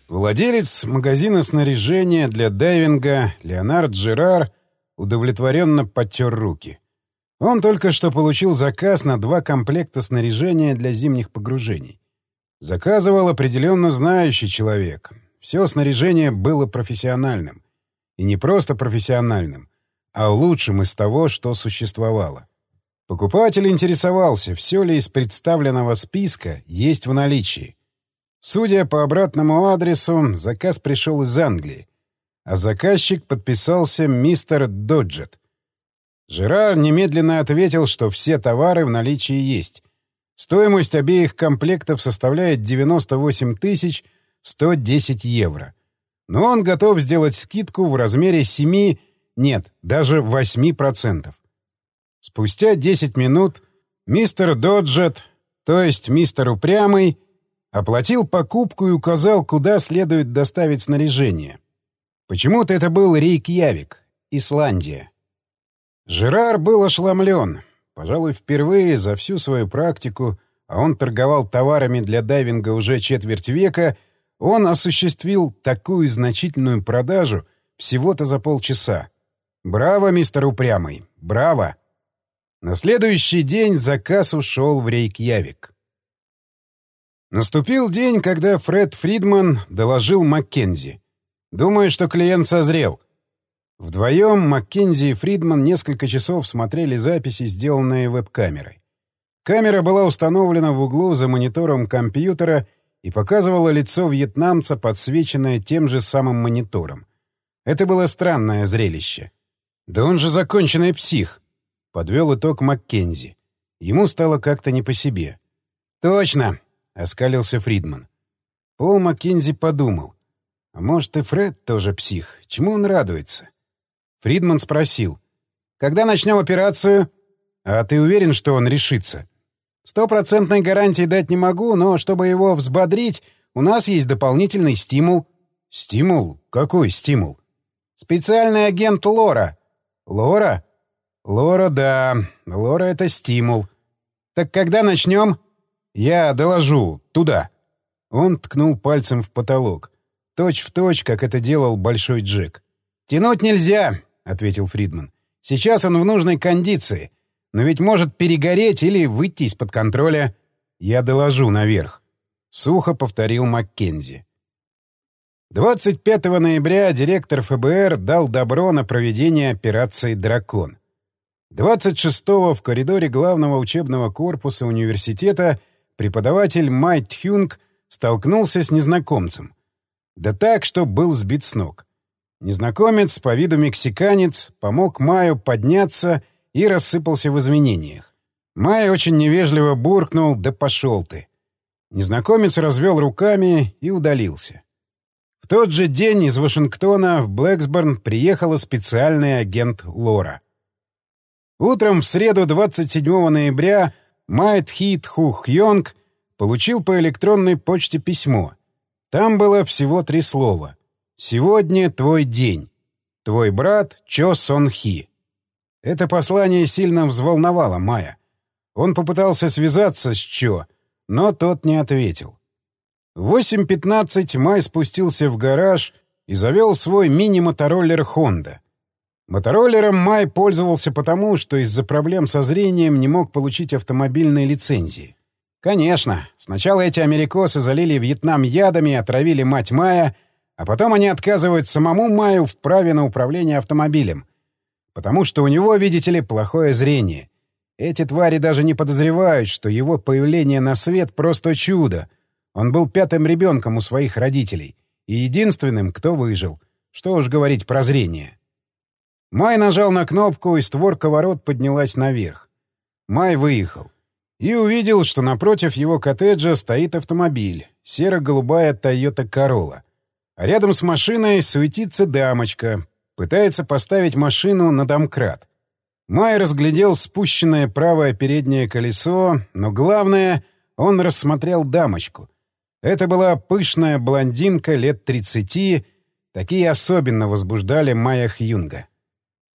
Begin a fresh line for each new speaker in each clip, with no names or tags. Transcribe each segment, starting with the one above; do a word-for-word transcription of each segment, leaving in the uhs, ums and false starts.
Владелец магазина снаряжения для дайвинга Леонард Жерар удовлетворенно потер руки. Он только что получил заказ на два комплекта снаряжения для зимних погружений. Заказывал определенно знающий человек. Все снаряжение было профессиональным. И не просто профессиональным, а лучшим из того, что существовало. Покупатель интересовался, все ли из представленного списка есть в наличии. Судя по обратному адресу, заказ пришел из Англии, а заказчик подписался мистер Доджет. Жерар немедленно ответил, что все товары в наличии есть. Стоимость обеих комплектов составляет девяносто восемь тысяч сто десять евро. Но он готов сделать скидку в размере семи, нет, даже восьми процентов. Спустя десять минут мистер Доджет, то есть мистер Упрямый, оплатил покупку и указал, куда следует доставить снаряжение. Почему-то это был Рейкьявик, Исландия. Жерар был ошеломлен. Пожалуй, впервые за всю свою практику, а он торговал товарами для дайвинга уже четверть века, он осуществил такую значительную продажу всего-то за полчаса. Браво, мистер Упрямый, браво! На следующий день заказ ушел в Рейкьявик. Наступил день, когда Фред Фридман доложил Маккензи. Думаю, что клиент созрел. Вдвоем Маккензи и Фридман несколько часов смотрели записи, сделанные веб-камерой. Камера была установлена в углу за монитором компьютера и показывала лицо вьетнамца, подсвеченное тем же самым монитором. Это было странное зрелище. «Да он же законченный псих!» — подвел итог Маккензи. Ему стало как-то не по себе. «Точно!» — оскалился Фридман. Пол Маккензи подумал. А может, и Фред тоже псих? Чему он радуется? Фридман спросил. «Когда начнем операцию?» «А ты уверен, что он решится?» «Стопроцентной гарантии дать не могу, но чтобы его взбодрить, у нас есть дополнительный стимул». «Стимул? Какой стимул?» «Специальный агент Лора». «Лора?» «Лора, да. Лора — это стимул». «Так когда начнем?» «Я доложу. Туда». Он ткнул пальцем в потолок. Точь в точь, как это делал Большой Джек. «Тянуть нельзя», — ответил Фридман. «Сейчас он в нужной кондиции. Но ведь может перегореть или выйти из-под контроля. Я доложу наверх». Сухо повторил Маккензи. двадцать пятого ноября директор эф бэ эр дал добро на проведение операции «Дракон». двадцать шестого в коридоре главного учебного корпуса университета преподаватель Май Тхюнг столкнулся с незнакомцем. Да так, что был сбит с ног. Незнакомец, по виду мексиканец, помог Маю подняться и рассыпался в извинениях. Май очень невежливо буркнул: «Да пошел ты!». Незнакомец развел руками и удалился. В тот же день из Вашингтона в Блэксборн приехала специальный агент Лора. Утром в среду двадцать седьмого ноября Май Тхи Тху Хьонг получил по электронной почте письмо. Там было всего три слова. «Сегодня твой день. Твой брат Чо Сон Хи». Это послание сильно взволновало Мая. Он попытался связаться с Чо, но тот не ответил. В восемь пятнадцать Май спустился в гараж и завел свой мини-мотороллер «Хонда». Мотороллером Май пользовался потому, что из-за проблем со зрением не мог получить автомобильной лицензии. Конечно, сначала эти америкосы залили Вьетнам ядами и отравили мать Мая, а потом они отказывают самому Маю в праве на управление автомобилем. Потому что у него, видите ли, плохое зрение. Эти твари даже не подозревают, что его появление на свет — просто чудо. Он был пятым ребенком у своих родителей и единственным, кто выжил. Что уж говорить про зрение. Май нажал на кнопку, и створка ворот поднялась наверх. Май выехал. И увидел, что напротив его коттеджа стоит автомобиль — серо-голубая Toyota Corolla. А рядом с машиной суетится дамочка, пытается поставить машину на домкрат. Май разглядел спущенное правое переднее колесо, но главное — он рассмотрел дамочку. Это была пышная блондинка лет тридцати, такие особенно возбуждали Мая Хьюнга.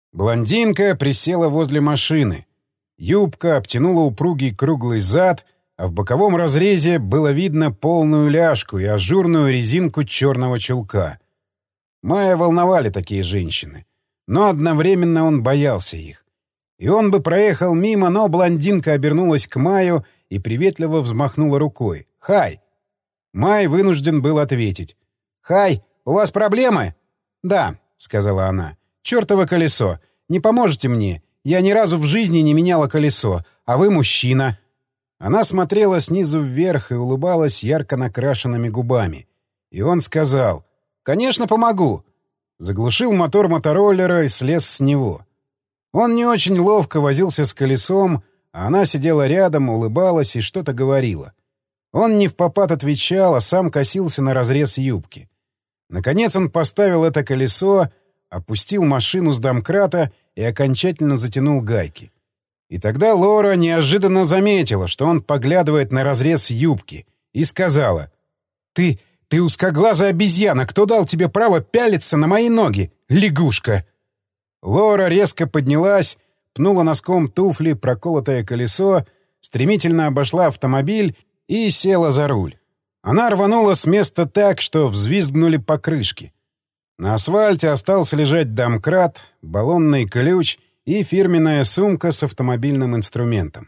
Блондинка присела возле машины. Юбка обтянула упругий круглый зад, а в боковом разрезе было видно полную ляжку и ажурную резинку черного чулка. Майя волновали такие женщины, но одновременно он боялся их. И он бы проехал мимо, но блондинка обернулась к Майю и приветливо взмахнула рукой. «Хай!» Май вынужден был ответить. «Хай, у вас проблемы?» «Да», — сказала она. «Чёртово колесо. Не поможете мне? Я ни разу в жизни не меняла колесо, а вы мужчина». Она смотрела снизу вверх и улыбалась ярко накрашенными губами. И он сказал: «Конечно, помогу». Заглушил мотор мотороллера и слез с него. Он не очень ловко возился с колесом, а она сидела рядом, улыбалась и что-то говорила. Он невпопад отвечал, а сам косился на разрез юбки. Наконец он поставил это колесо, опустил машину с домкрата и окончательно затянул гайки. И тогда Лора неожиданно заметила, что он поглядывает на разрез юбки, и сказала: «Ты, ты узкоглазая обезьяна, кто дал тебе право пялиться на мои ноги, лягушка?» Лора резко поднялась, пнула носком туфли проколотое колесо, стремительно обошла автомобиль и села за руль. Она рванула с места так, что взвизгнули покрышки. На асфальте остался лежать домкрат, баллонный ключ и фирменная сумка с автомобильным инструментом.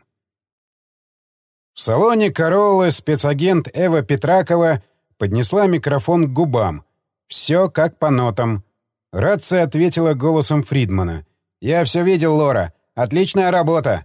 В салоне «Короллы» спецагент Эва Петракова поднесла микрофон к губам. «Все как по нотам». Рация ответила голосом Фридмана. «Я все видел, Лора. Отличная работа!»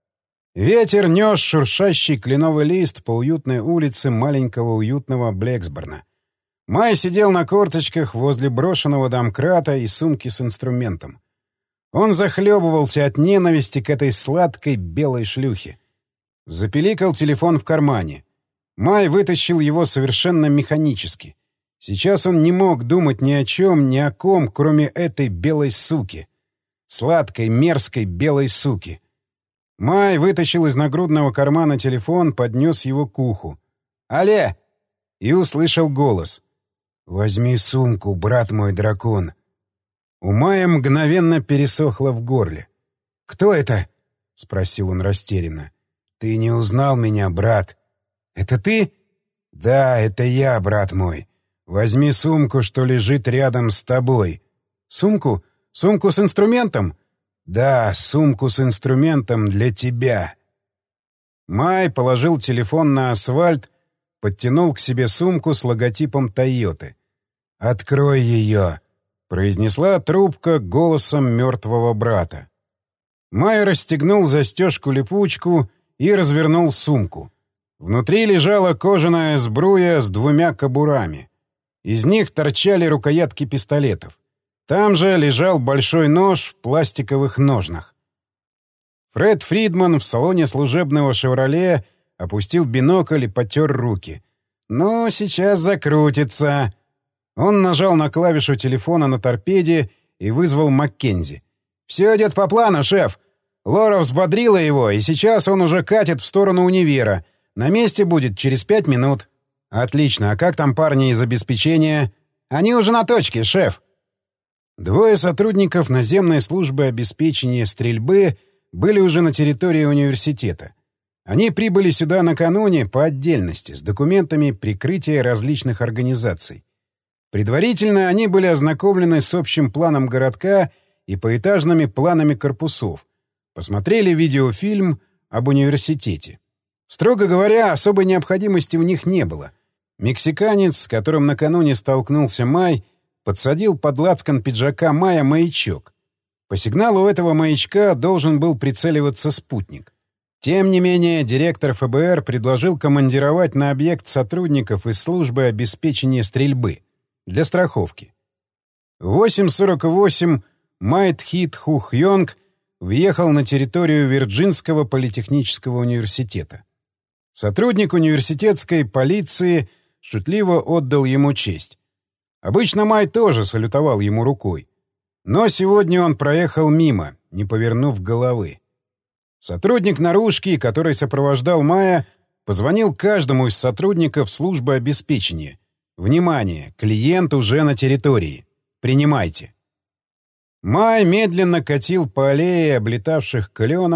Ветер нес шуршащий кленовый лист по уютной улице маленького уютного Блэксборна. Май сидел на корточках возле брошенного домкрата и сумки с инструментом. Он захлебывался от ненависти к этой сладкой белой шлюхе. Запиликал телефон в кармане. Май вытащил его совершенно механически. Сейчас он не мог думать ни о чем, ни о ком, кроме этой белой суки. Сладкой, мерзкой белой суки. Май вытащил из нагрудного кармана телефон, поднес его к уху. «Алле!» И услышал голос. «Возьми сумку, брат мой дракон». У Майя мгновенно пересохло в горле. «Кто это?» — спросил он растерянно. «Ты не узнал меня, брат?» «Это ты?» «Да, это я, брат мой. Возьми сумку, что лежит рядом с тобой». «Сумку? Сумку с инструментом?» «Да, сумку с инструментом для тебя». Май положил телефон на асфальт, подтянул к себе сумку с логотипом «Тойоты». «Открой ее», — произнесла трубка голосом мертвого брата. Май расстегнул застежку-липучку и развернул сумку. Внутри лежала кожаная сбруя с двумя кобурами. Из них торчали рукоятки пистолетов. Там же лежал большой нож в пластиковых ножнах. Фред Фридман в салоне служебного «Шевроле» опустил бинокль и потер руки. «Ну, сейчас закрутится». Он нажал на клавишу телефона на торпеде и вызвал Маккензи. «Все идет по плану, шеф. Лора взбодрила его, и сейчас он уже катит в сторону универа. На месте будет через пять минут». «Отлично. А как там парни из обеспечения?» «Они уже на точке, шеф». Двое сотрудников наземной службы обеспечения стрельбы были уже на территории университета. Они прибыли сюда накануне по отдельности, с документами прикрытия различных организаций. Предварительно они были ознакомлены с общим планом городка и поэтажными планами корпусов, посмотрели видеофильм об университете. Строго говоря, особой необходимости у них не было. Мексиканец, с которым накануне столкнулся Май, подсадил под лацкан пиджака Мая маячок. По сигналу этого маячка должен был прицеливаться спутник. Тем не менее, директор эф бэ эр предложил командировать на объект сотрудников из службы обеспечения стрельбы для страховки. В восемь сорок восемь Майт Хит Хух Йонг въехал на территорию Вирджинского политехнического университета. Сотрудник университетской полиции шутливо отдал ему честь. Обычно Май тоже салютовал ему рукой. Но сегодня он проехал мимо, не повернув головы. Сотрудник наружки, который сопровождал Мая, позвонил каждому из сотрудников службы обеспечения. «Внимание! Клиент уже на территории. Принимайте». Май медленно катил по аллее облетавших кленов,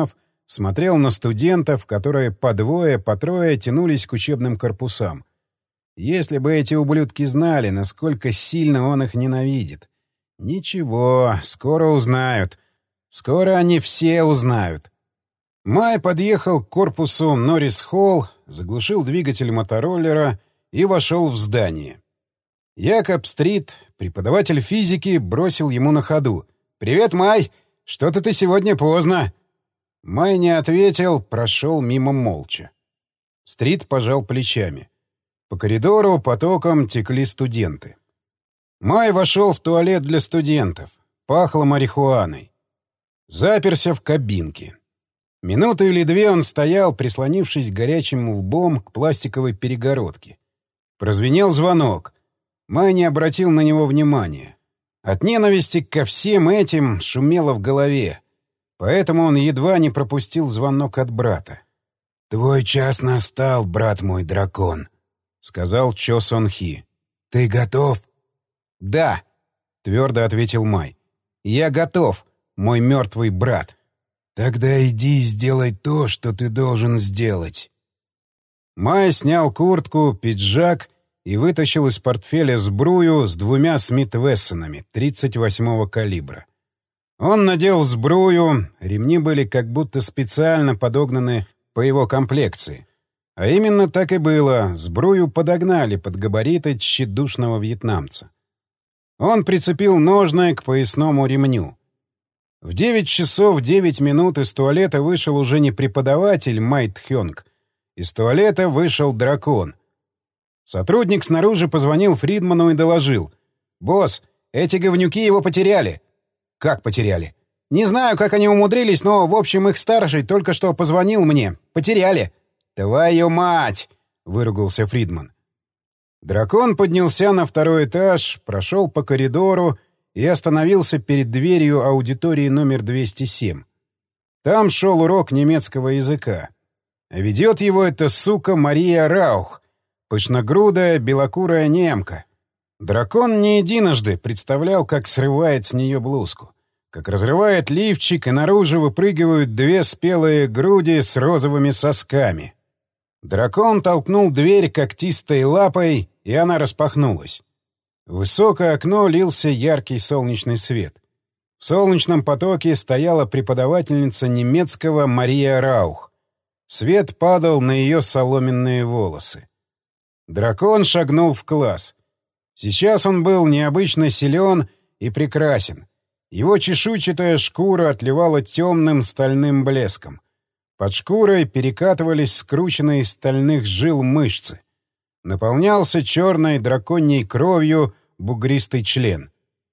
смотрел на студентов, которые по двое, по трое тянулись к учебным корпусам. Если бы эти ублюдки знали, насколько сильно он их ненавидит. Ничего, скоро узнают. Скоро они все узнают. Май подъехал к корпусу Норрис-Холл, заглушил двигатель мотороллера и вошел в здание. Якоб-стрит, преподаватель физики, бросил ему на ходу: «Привет, Май! Что-то ты сегодня поздно!» Май не ответил, прошел мимо молча. Стрит пожал плечами. По коридору потоком текли студенты. Май вошел в туалет для студентов. Пахло марихуаной. Заперся в кабинке. Минуту или две он стоял, прислонившись горячим лбом к пластиковой перегородке. Прозвенел звонок. Май не обратил на него внимания. От ненависти ко всем этим шумело в голове. Поэтому он едва не пропустил звонок от брата. «Твой час настал, брат мой дракон», — сказал Чо Сон Хи. «Ты готов?» «Да», — твердо ответил Май. «Я готов, мой мертвый брат». «Тогда иди и сделай то, что ты должен сделать». Май снял куртку, пиджак и вытащил из портфеля сбрую с двумя Смит-Вессонами тридцать восьмого калибра. Он надел сбрую, ремни были как будто специально подогнаны по его комплекции. А именно так и было, сбрую подогнали под габариты тщедушного вьетнамца. Он прицепил ножны к поясному ремню. В девять часов девять минут из туалета вышел уже не преподаватель Май Тхёнг. Из туалета вышел дракон. Сотрудник снаружи позвонил Фридману и доложил: «Босс, эти говнюки его потеряли». «Как потеряли?» «Не знаю, как они умудрились, но, в общем, их старший только что позвонил мне. Потеряли». «Твою мать!» — выругался Фридман. Дракон поднялся на второй этаж, прошел по коридору и остановился перед дверью аудитории номер двести семь. Там шел урок немецкого языка. А ведет его эта сука Мария Раух, пышногрудая белокурая немка. Дракон не единожды представлял, как срывает с нее блузку, как разрывает лифчик, и наружу выпрыгивают две спелые груди с розовыми сосками. Дракон толкнул дверь когтистой лапой, и она распахнулась. В высокое окно лился яркий солнечный свет. В солнечном потоке стояла преподавательница немецкого Мария Раух. Свет падал на ее соломенные волосы. Дракон шагнул в класс. Сейчас он был необычно силен и прекрасен. Его чешуйчатая шкура отливала темным стальным блеском. Под шкурой перекатывались скрученные из стальных жил мышцы. Наполнялся черной драконьей кровью бугристый член.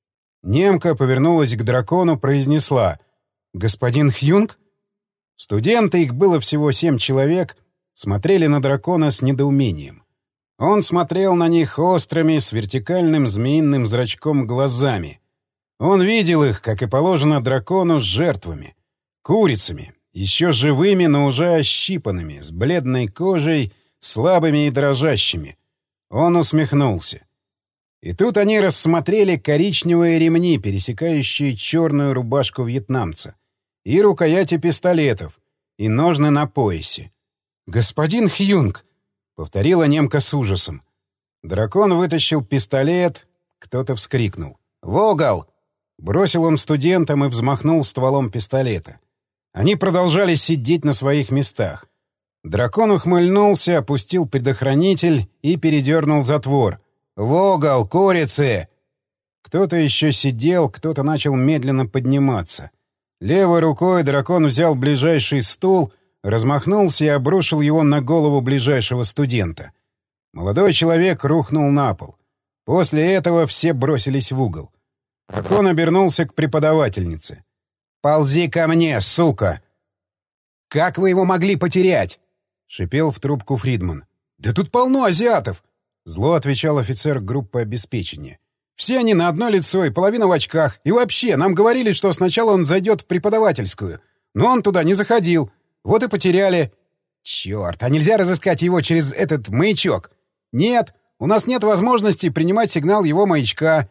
Немка повернулась к дракону, произнесла: «Господин Хьюнг?» Студенты, их было всего семь человек, смотрели на дракона с недоумением. Он смотрел на них острыми, с вертикальным змеиным зрачком глазами. Он видел их, как и положено дракону, с жертвами. Курицами, еще живыми, но уже ощипанными, с бледной кожей, слабыми и дрожащими. Он усмехнулся. И тут они рассмотрели коричневые ремни, пересекающие черную рубашку вьетнамца, и рукояти пистолетов, и ножны на поясе. «Господин Хьюнг!» — повторила немка с ужасом. Дракон вытащил пистолет, кто-то вскрикнул. «Вогал!» — бросил он студентам и взмахнул стволом пистолета. Они продолжали сидеть на своих местах. Дракон ухмыльнулся, опустил предохранитель и передернул затвор. «Вогал! Курицы!» Кто-то еще сидел, кто-то начал медленно подниматься. Левой рукой дракон взял ближайший стул, размахнулся и обрушил его на голову ближайшего студента. Молодой человек рухнул на пол. После этого все бросились в угол. Дракон обернулся к преподавательнице. «Ползи ко мне, сука!» «Как вы его могли потерять?» — шипел в трубку Фридман. «Да тут полно азиатов!» — зло отвечал офицер группы обеспечения. «Все они на одно лицо и половина в очках. И вообще, нам говорили, что сначала он зайдет в преподавательскую. Но он туда не заходил. Вот и потеряли». «Черт, а нельзя разыскать его через этот маячок?» «Нет, у нас нет возможности принимать сигнал его маячка».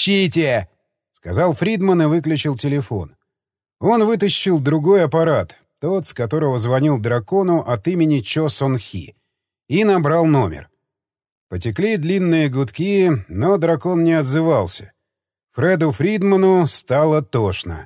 «Ищите!» — сказал Фридман и выключил телефон. Он вытащил другой аппарат, тот, с которого звонил дракону от имени Чо Сон Хи, и набрал номер. Потекли длинные гудки, но дракон не отзывался. Фреду Фридману стало тошно.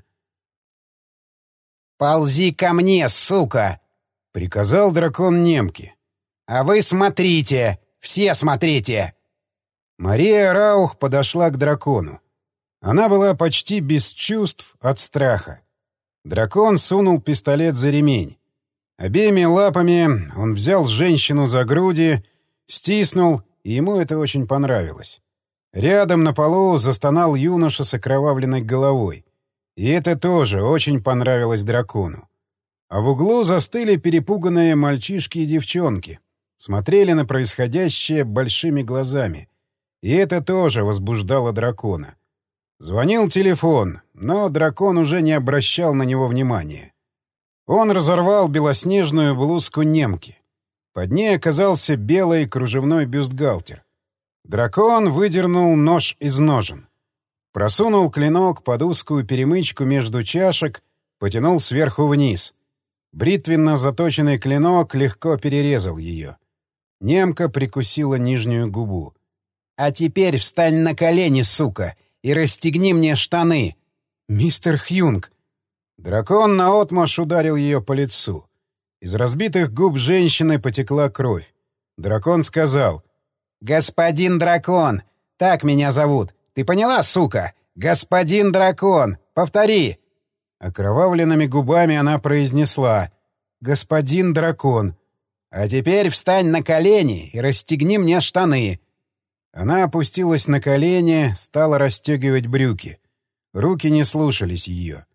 «Ползи ко мне, сука!» —
приказал дракон немке.
«А вы смотрите! Все смотрите!»
Мария Раух подошла к дракону. Она была почти без чувств от страха. Дракон сунул пистолет за ремень. Обеими лапами он взял женщину за груди, стиснул, и ему это очень понравилось. Рядом на полу застонал юноша с окровавленной головой. И это тоже очень понравилось дракону. А в углу застыли перепуганные мальчишки и девчонки. Смотрели на происходящее большими глазами. И это тоже возбуждало дракона. Звонил телефон, но дракон уже не обращал на него внимания. Он разорвал белоснежную блузку немки. Под ней оказался белый кружевной бюстгальтер. Дракон выдернул нож из ножен. Просунул клинок под узкую перемычку между чашек, потянул сверху вниз. Бритвенно заточенный клинок легко перерезал ее. Немка прикусила нижнюю губу.
«А теперь встань на колени, сука, и расстегни мне штаны!»
«Мистер Хьюнг!» Дракон наотмашь ударил ее по лицу. Из разбитых губ женщины потекла кровь. Дракон сказал:
«Господин дракон! Так меня зовут! Ты поняла, сука? Господин дракон! Повтори!»
Окровавленными губами она произнесла: «Господин дракон!»
«А теперь встань на колени и расстегни мне штаны!»
Она опустилась на колени, стала расстегивать брюки. Руки не слушались ее.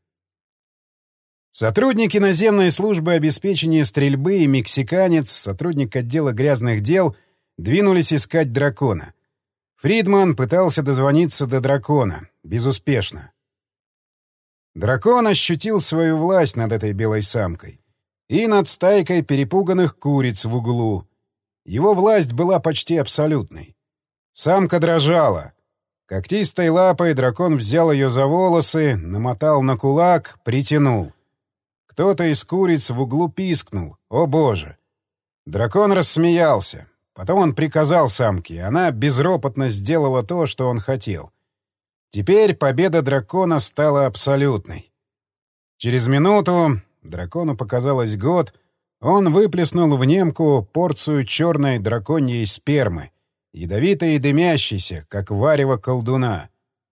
Сотрудники наземной службы обеспечения стрельбы и мексиканец, сотрудник отдела грязных дел, двинулись искать дракона. Фридман пытался дозвониться до дракона. Безуспешно. Дракон ощутил свою власть над этой белой самкой и над стайкой перепуганных куриц в углу. Его власть была почти абсолютной. Самка дрожала. Когтистой лапой дракон взял ее за волосы, намотал на кулак, притянул. Кто-то из куриц в углу пискнул: «О боже!» Дракон рассмеялся. Потом он приказал самке, и она безропотно сделала то, что он хотел. Теперь победа дракона стала абсолютной. Через минуту, дракону показалось год, он выплеснул в немку порцию черной драконьей спермы, ядовитой и дымящейся, как варево колдуна.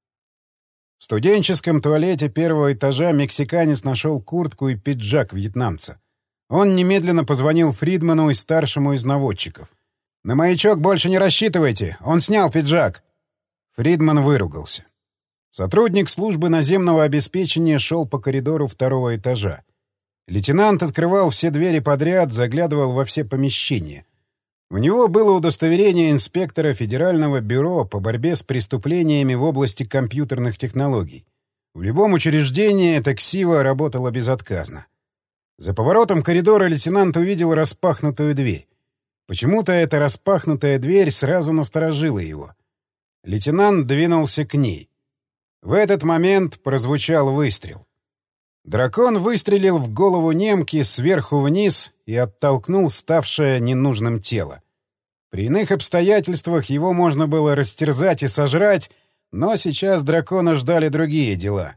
В студенческом туалете первого этажа мексиканец нашел куртку и пиджак вьетнамца. Он немедленно позвонил Фридману и старшему из наводчиков. «На маячок больше не рассчитывайте! Он снял пиджак!» Фридман выругался. Сотрудник службы наземного обеспечения шел по коридору второго этажа. Лейтенант открывал все двери подряд, заглядывал во все помещения. У него было удостоверение инспектора Федерального бюро по борьбе с преступлениями в области компьютерных технологий. В любом учреждении эта ксива работала безотказно. За поворотом коридора лейтенант увидел распахнутую дверь. Почему-то эта распахнутая дверь сразу насторожила его. Лейтенант двинулся к ней. В этот момент прозвучал выстрел. Дракон выстрелил в голову немки сверху вниз и оттолкнул ставшее ненужным тело. При иных обстоятельствах его можно было растерзать и сожрать, но сейчас дракона ждали другие дела.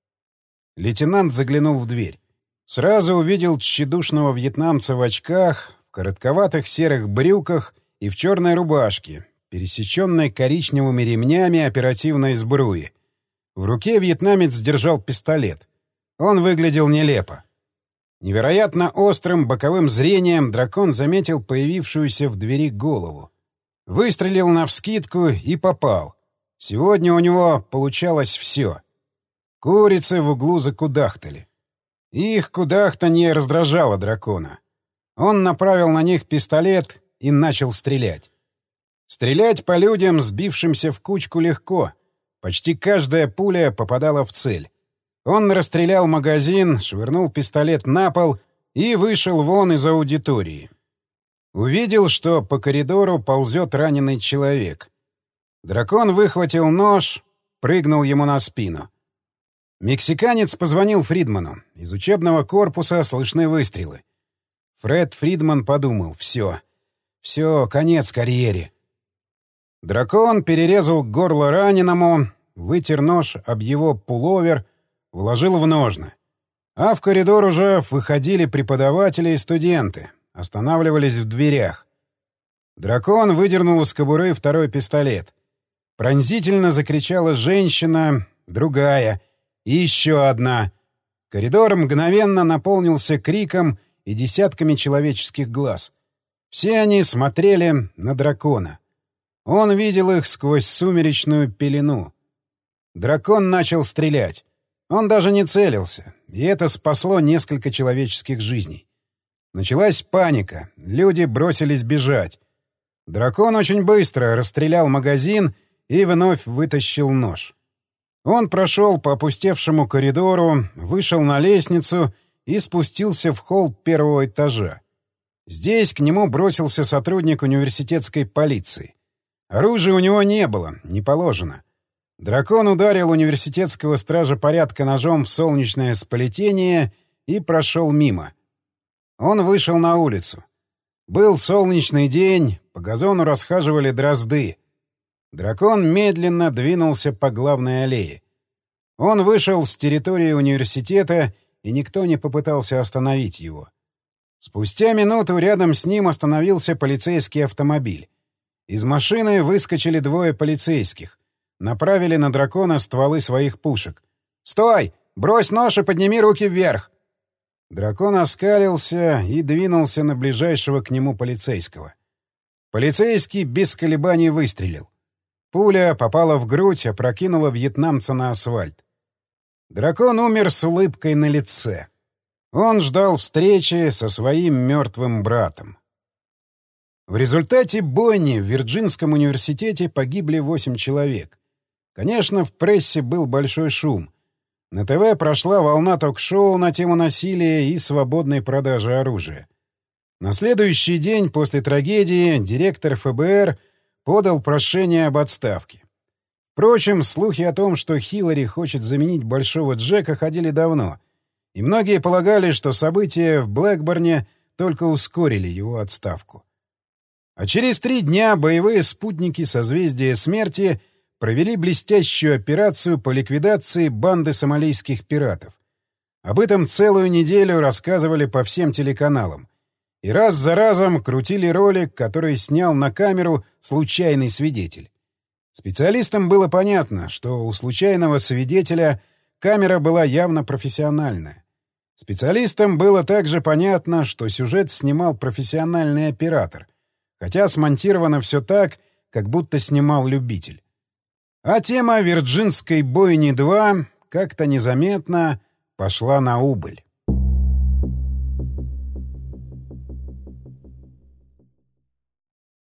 Лейтенант заглянул в дверь. Сразу увидел тщедушного вьетнамца в очках, в коротковатых серых брюках и в черной рубашке, пересеченной коричневыми ремнями оперативной сбруи. В руке вьетнамец держал пистолет. Он выглядел нелепо. Невероятно острым боковым зрением дракон заметил появившуюся в двери голову. Выстрелил навскидку и попал. Сегодня у него получалось все. Курицы в углу закудахтали. Их кудахтанье раздражало дракона. Он направил на них пистолет и начал стрелять. Стрелять по людям, сбившимся в кучку, легко. Почти каждая пуля попадала в цель. Он расстрелял магазин, швырнул пистолет на пол и вышел вон из аудитории. Увидел, что по коридору ползет раненый человек. Дракон выхватил нож, прыгнул ему на спину. Мексиканец позвонил Фридману. Из учебного корпуса слышны выстрелы. Фред Фридман подумал: все. Все, конец карьере. Дракон перерезал горло раненому, вытер нож об его пуловер, вложил в ножны. А в коридор уже выходили преподаватели и студенты, останавливались в дверях. Дракон выдернул из кобуры второй пистолет. Пронзительно закричала женщина, другая и еще одна. Коридор мгновенно наполнился криком и десятками человеческих глаз. Все они смотрели на дракона. Он видел их сквозь сумеречную пелену. Дракон начал стрелять. Он даже не целился, и это спасло несколько человеческих жизней. Началась паника, люди бросились бежать. Дракон очень быстро расстрелял магазин и вновь вытащил нож. Он прошел по опустевшему коридору, вышел на лестницу и спустился в холл первого этажа. Здесь к нему бросился сотрудник университетской полиции. Оружия у него не было, не положено. Дракон ударил университетского стража порядка ножом в солнечное сплетение и прошел мимо. Он вышел на улицу. Был солнечный день, по газону расхаживали дрозды. Дракон медленно двинулся по главной аллее. Он вышел с территории университета, и никто не попытался остановить его. Спустя минуту рядом с ним остановился полицейский автомобиль. Из машины выскочили двое полицейских. Направили на дракона стволы своих пушек. «Стой! Брось нож и подними руки вверх!» Дракон оскалился и двинулся на ближайшего к нему полицейского. Полицейский без колебаний выстрелил. Пуля попала в грудь, опрокинула вьетнамца на асфальт. Дракон умер с улыбкой на лице. Он ждал встречи со своим мертвым братом. В результате бойни в Вирджинском университете погибли восемь человек. Конечно, в прессе был большой шум. На ТВ прошла волна ток-шоу на тему насилия и свободной продажи оружия. На следующий день после трагедии директор ФБР подал прошение об отставке. Впрочем, слухи о том, что Хиллари хочет заменить Большого Джека, ходили давно, и многие полагали, что события в Блэкборне только ускорили его отставку. А через три дня боевые спутники созвездия смерти провели блестящую операцию по ликвидации банды сомалийских пиратов. Об этом целую неделю рассказывали по всем телеканалам. И раз за разом крутили ролик, который снял на камеру случайный свидетель. Специалистам было понятно, что у случайного свидетеля камера была явно профессиональная. Специалистам было также понятно, что сюжет снимал профессиональный оператор, хотя смонтировано все так, как будто снимал любитель. А тема «Вирджинской бойни два» как-то незаметно пошла на убыль.